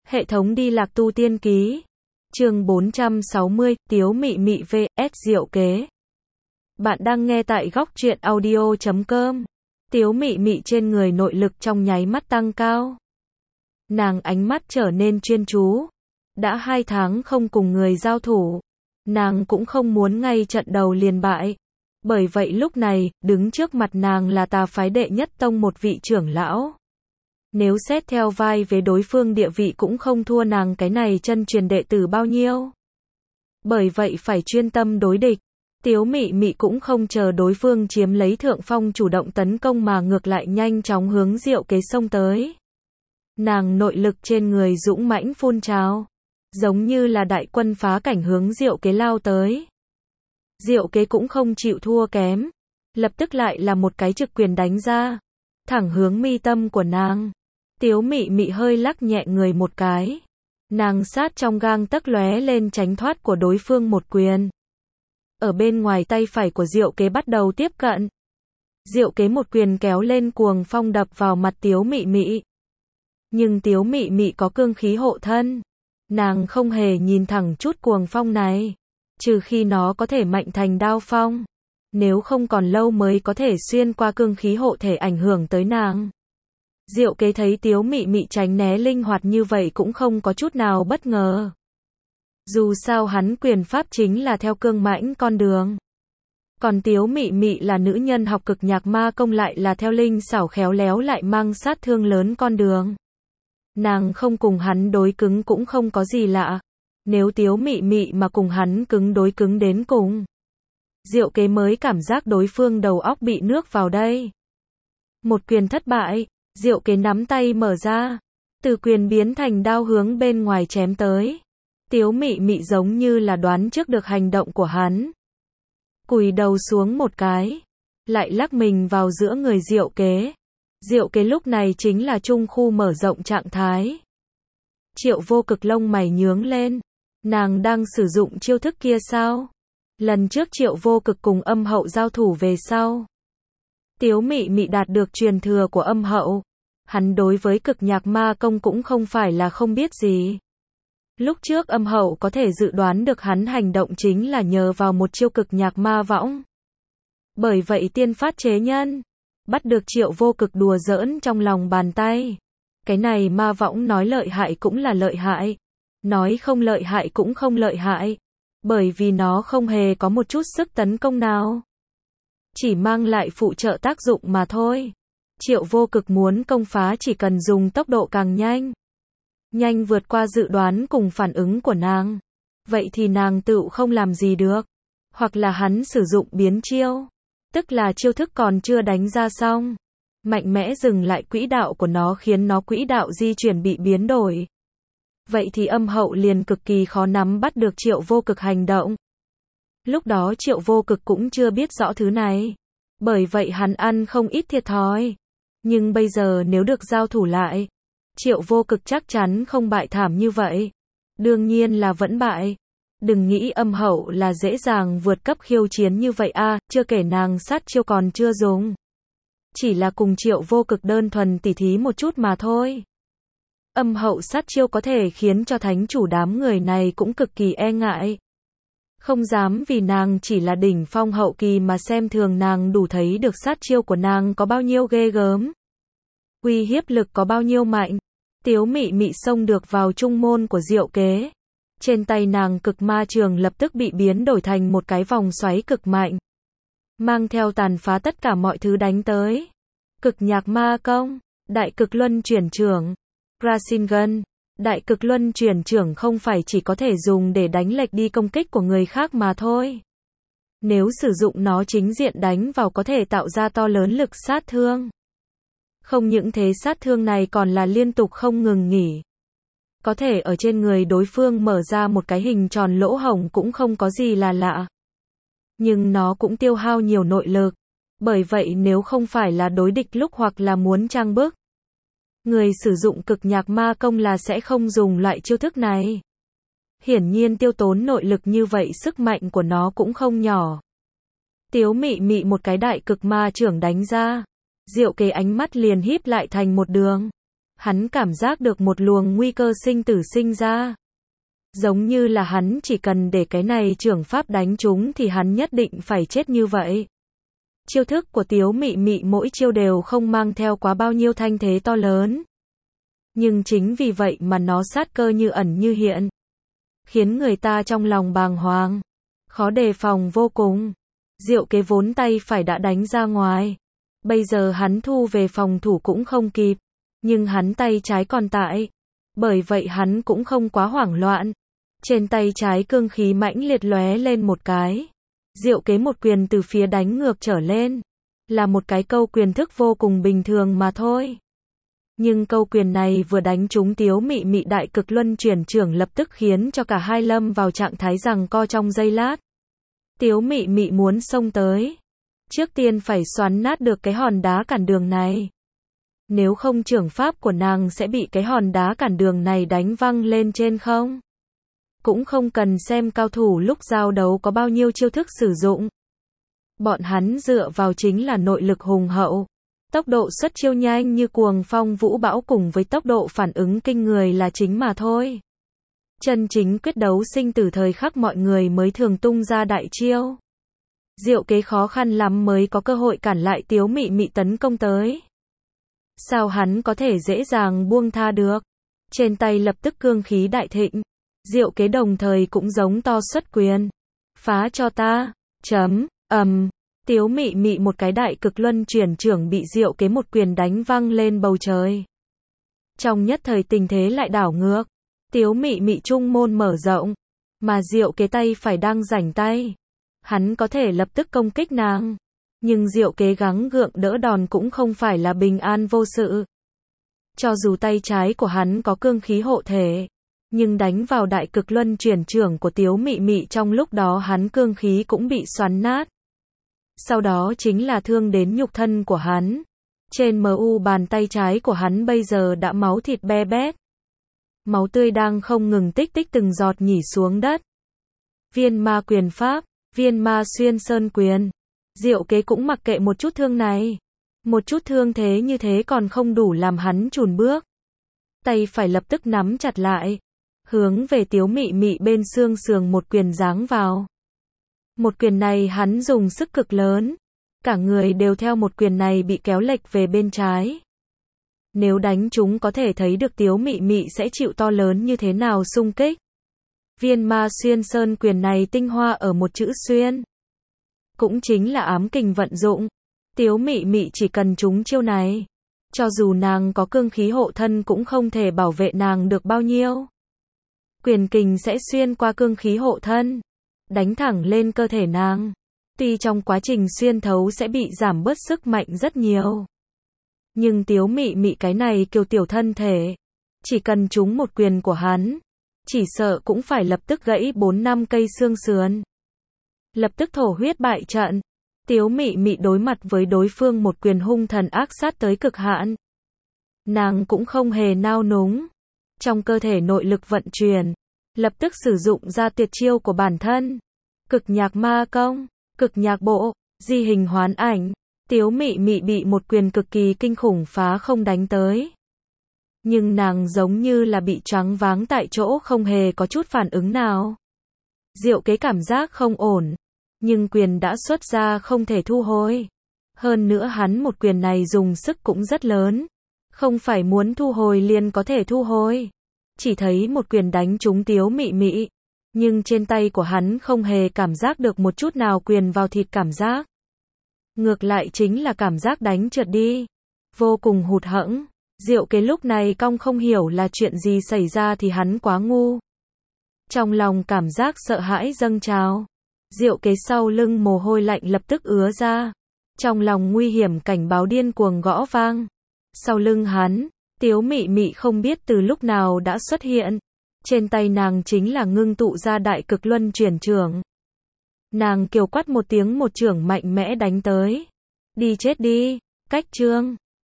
Hệ thống đi lạc tu tiên ký. Chương 460, Tiếu Mị Mị vs Diệu Kế. Bạn đang nghe tại góc truyện audio.com. Tiếu Mị Mị trên người nội lực trong nháy mắt tăng cao. Nàng ánh mắt trở nên chuyên chú. Đã 2 tháng không cùng người giao thủ. Nàng cũng không muốn ngay trận đầu liền bại. Bởi vậy lúc này, đứng trước mặt nàng là Tà phái đệ nhất tông một vị trưởng lão. Nếu xét theo vai vế đối phương địa vị cũng không thua nàng cái này chân truyền đệ tử bao nhiêu. Bởi vậy phải chuyên tâm đối địch. Tiếu Mị Mị cũng không chờ đối phương chiếm lấy thượng phong chủ động tấn công mà ngược lại nhanh chóng hướng Diệu Kế xông tới. Nàng nội lực trên người dũng mãnh phun trào, giống như là đại quân phá cảnh hướng Diệu Kế lao tới. Diệu Kế cũng không chịu thua kém, lập tức lại là một cái trực quyền đánh ra, thẳng hướng mi tâm của nàng. Tiếu Mị Mị hơi lắc nhẹ người một cái, nàng sát trong gang tấc lóe lên tránh thoát của đối phương một quyền. Ở bên ngoài tay phải của Diệu Kế bắt đầu tiếp cận. Diệu Kế một quyền kéo lên cuồng phong đập vào mặt Tiếu Mị Mị. Nhưng Tiếu Mị Mị có cương khí hộ thân, nàng không hề nhìn thẳng chút cuồng phong này, trừ khi nó có thể mạnh thành đao phong, nếu không còn lâu mới có thể xuyên qua cương khí hộ thể ảnh hưởng tới nàng. Diệu Kế thấy Tiếu Mị Mị tránh né linh hoạt như vậy cũng không có chút nào bất ngờ. Dù sao hắn quyền pháp chính là theo cương mãnh con đường. Còn Tiếu Mị Mị là nữ nhân học cực nhạc ma công lại là theo linh xảo khéo léo lại mang sát thương lớn con đường. Nàng không cùng hắn đối cứng cũng không có gì lạ. Nếu Tiếu Mị Mị mà cùng hắn cứng đối cứng đến cùng, Diệu Kế mới cảm giác đối phương đầu óc bị nước vào đây. Một quyền thất bại, Diệu Kế nắm tay mở ra, từ quyền biến thành đao hướng bên ngoài chém tới. Tiếu Mị Mị giống như là đoán trước được hành động của hắn, cùi đầu xuống một cái, lại lắc mình vào giữa người Diệu Kế. Diệu Kế lúc này chính là trung khu mở rộng trạng thái. Triệu Vô Cực lông mày nhướng lên, nàng đang sử dụng chiêu thức kia sao? Lần trước Triệu Vô Cực cùng Âm Hậu giao thủ về sau, Tiếu Mị Mị đạt được truyền thừa của Âm Hậu, hắn đối với cực nhạc ma công cũng không phải là không biết gì. Lúc trước Âm Hậu có thể dự đoán được hắn hành động chính là nhờ vào một chiêu cực nhạc ma võng. Bởi vậy tiên phát chế nhân, bắt được Triệu Vô Cực đùa giỡn trong lòng bàn tay. Cái này ma võng nói lợi hại cũng là lợi hại, nói không lợi hại cũng không lợi hại, bởi vì nó không hề có một chút sức tấn công nào, chỉ mang lại phụ trợ tác dụng mà thôi. Triệu Vô Cực muốn công phá chỉ cần dùng tốc độ càng nhanh, nhanh vượt qua dự đoán cùng phản ứng của nàng, vậy thì nàng tựu không làm gì được. Hoặc là hắn sử dụng biến chiêu, tức là chiêu thức còn chưa đánh ra xong, mạnh mẽ dừng lại quỹ đạo của nó khiến nó quỹ đạo di chuyển bị biến đổi. Vậy thì Âm Hậu liền cực kỳ khó nắm bắt được Triệu Vô Cực hành động. Lúc đó Triệu Vô Cực cũng chưa biết rõ thứ này, bởi vậy hắn ăn không ít thiệt thòi. Nhưng bây giờ nếu được giao thủ lại, Triệu Vô Cực chắc chắn không bại thảm như vậy. Đương nhiên là vẫn bại. Đừng nghĩ Âm Hậu là dễ dàng vượt cấp khiêu chiến như vậy a, chưa kể nàng sát chiêu còn chưa dùng. Chỉ là cùng Triệu Vô Cực đơn thuần tỉ thí một chút mà thôi. Âm Hậu sát chiêu có thể khiến cho thánh chủ đám người này cũng cực kỳ e ngại. Không dám vì nàng chỉ là đỉnh phong hậu kỳ mà xem thường nàng, đủ thấy được sát chiêu của nàng có bao nhiêu ghê gớm, uy hiếp lực có bao nhiêu mạnh. Tiếu Mị Mị xông được vào trung môn của Diệu Kế. Trên tay nàng cực ma trường lập tức bị biến đổi thành một cái vòng xoáy cực mạnh, mang theo tàn phá tất cả mọi thứ đánh tới. Cực nhạc ma công, đại cực luân chuyển trưởng, Rasengan. Đại cực luân chuyển trưởng không phải chỉ có thể dùng để đánh lệch đi công kích của người khác mà thôi. Nếu sử dụng nó chính diện đánh vào có thể tạo ra to lớn lực sát thương. Không những thế sát thương này còn là liên tục không ngừng nghỉ. Có thể ở trên người đối phương mở ra một cái hình tròn lỗ hổng cũng không có gì là lạ. Nhưng nó cũng tiêu hao nhiều nội lực. Bởi vậy nếu không phải là đối địch lúc hoặc là muốn trang bức, người sử dụng cực nhạc ma công là sẽ không dùng loại chiêu thức này. Hiển nhiên tiêu tốn nội lực như vậy sức mạnh của nó cũng không nhỏ. Tiếu Mị Mị một cái đại cực ma trưởng đánh ra, Diệu Kế ánh mắt liền híp lại thành một đường. Hắn cảm giác được một luồng nguy cơ sinh tử sinh ra. Giống như là hắn chỉ cần để cái này trưởng pháp đánh trúng thì hắn nhất định phải chết như vậy. Chiêu thức của Tiếu Mị Mị mỗi chiêu đều không mang theo quá bao nhiêu thanh thế to lớn. Nhưng chính vì vậy mà nó sát cơ như ẩn như hiện. Khiến người ta trong lòng bàng hoàng. Khó đề phòng vô cùng. Diệu Kế vốn tay phải đã đánh ra ngoài. Bây giờ hắn thu về phòng thủ cũng không kịp. Nhưng hắn tay trái còn tại. Bởi vậy hắn cũng không quá hoảng loạn. Trên tay trái cương khí mãnh liệt lóe lên một cái. Diệu Kế một quyền từ phía đánh ngược trở lên. Là một cái câu quyền thức vô cùng bình thường mà thôi. Nhưng câu quyền này vừa đánh trúng Tiếu Mị Mị đại cực luân chuyển trưởng lập tức khiến cho cả hai lâm vào trạng thái giằng co trong giây lát. Tiếu Mị Mị muốn xông tới. Trước tiên phải xoắn nát được cái hòn đá cản đường này. Nếu không trưởng pháp của nàng sẽ bị cái hòn đá cản đường này đánh văng lên trên không. Cũng không cần xem cao thủ lúc giao đấu có bao nhiêu chiêu thức sử dụng. Bọn hắn dựa vào chính là nội lực hùng hậu. Tốc độ xuất chiêu nhanh như cuồng phong vũ bão cùng với tốc độ phản ứng kinh người là chính mà thôi. Chân chính quyết đấu sinh tử thời khắc mọi người mới thường tung ra đại chiêu. Diệu Kế khó khăn lắm mới có cơ hội cản lại Tiếu Mị Mị tấn công tới. Sao hắn có thể dễ dàng buông tha được? Trên tay lập tức cương khí đại thịnh. Diệu Kế đồng thời cũng giống to xuất quyền. Phá cho ta. Tiếu Mị Mị một cái đại cực luân chuyển trưởng bị Diệu Kế một quyền đánh văng lên bầu trời. Trong nhất thời tình thế lại đảo ngược. Tiếu Mị Mị trung môn mở rộng. Mà Diệu Kế tay phải đang rảnh tay. Hắn có thể lập tức công kích nàng. Nhưng Diệu Kế gắng gượng đỡ đòn cũng không phải là bình an vô sự. Cho dù tay trái của hắn có cương khí hộ thể. Nhưng đánh vào đại cực luân chuyển trưởng của Tiếu Mị Mị trong lúc đó hắn cương khí cũng bị xoắn nát. Sau đó chính là thương đến nhục thân của hắn. Trên bàn tay trái của hắn bây giờ đã máu thịt be bét. Máu tươi đang không ngừng tích tích từng giọt nhỉ xuống đất. Viên ma quyền pháp, viên ma xuyên sơn quyền. Diệu Kế cũng mặc kệ một chút thương này. Một chút thương thế như thế còn không đủ làm hắn chùn bước. Tay phải lập tức nắm chặt lại. Hướng về Tiếu Mị Mị bên xương sườn một quyền giáng vào. Một quyền này hắn dùng sức cực lớn. Cả người đều theo một quyền này bị kéo lệch về bên trái. Nếu đánh chúng có thể thấy được Tiếu Mị Mị sẽ chịu to lớn như thế nào xung kích. Viên ma xuyên sơn quyền này tinh hoa ở một chữ xuyên. Cũng chính là ám kình vận dụng. Tiếu Mị Mị chỉ cần trúng chiêu này. Cho dù nàng có cương khí hộ thân cũng không thể bảo vệ nàng được bao nhiêu. Quyền kình sẽ xuyên qua cương khí hộ thân. Đánh thẳng lên cơ thể nàng. Tuy trong quá trình xuyên thấu sẽ bị giảm bớt sức mạnh rất nhiều. Nhưng Tiếu Mị Mị cái này kiều tiểu thân thể. Chỉ cần trúng một quyền của hắn. Chỉ sợ cũng phải lập tức gãy 4-5 cây xương sườn. Lập tức thổ huyết bại trận. Tiếu Mị Mị đối mặt với đối phương một quyền hung thần ác sát tới cực hạn. Nàng cũng không hề nao núng. Trong cơ thể nội lực vận chuyển. Lập tức sử dụng ra tuyệt chiêu của bản thân. Cực nhạc ma công, cực nhạc bộ, di hình hoán ảnh. Tiếu Mị Mị bị một quyền cực kỳ kinh khủng phá không đánh tới. Nhưng nàng giống như là bị choáng váng tại chỗ không hề có chút phản ứng nào. Diệu Kế cảm giác không ổn. Nhưng quyền đã xuất ra không thể thu hồi. Hơn nữa hắn một quyền này dùng sức cũng rất lớn. Không phải muốn thu hồi liền có thể thu hồi. Chỉ thấy một quyền đánh trúng Tiếu Mị Mị. Nhưng trên tay của hắn không hề cảm giác được một chút nào quyền vào thịt cảm giác. Ngược lại chính là cảm giác đánh trượt đi. Vô cùng hụt hẫng. Diệu Kế lúc này cong không hiểu là chuyện gì xảy ra thì hắn quá ngu. Trong lòng cảm giác sợ hãi dâng trào. Diệu Kế sau lưng mồ hôi lạnh lập tức ứa ra. Trong lòng nguy hiểm cảnh báo điên cuồng gõ vang. Sau lưng hắn, Tiếu Mị Mị không biết từ lúc nào đã xuất hiện. Trên tay nàng chính là ngưng tụ ra đại cực luân chuyển trưởng. Nàng kiều quát một tiếng một chưởng mạnh mẽ đánh tới. Đi chết đi, cách chương.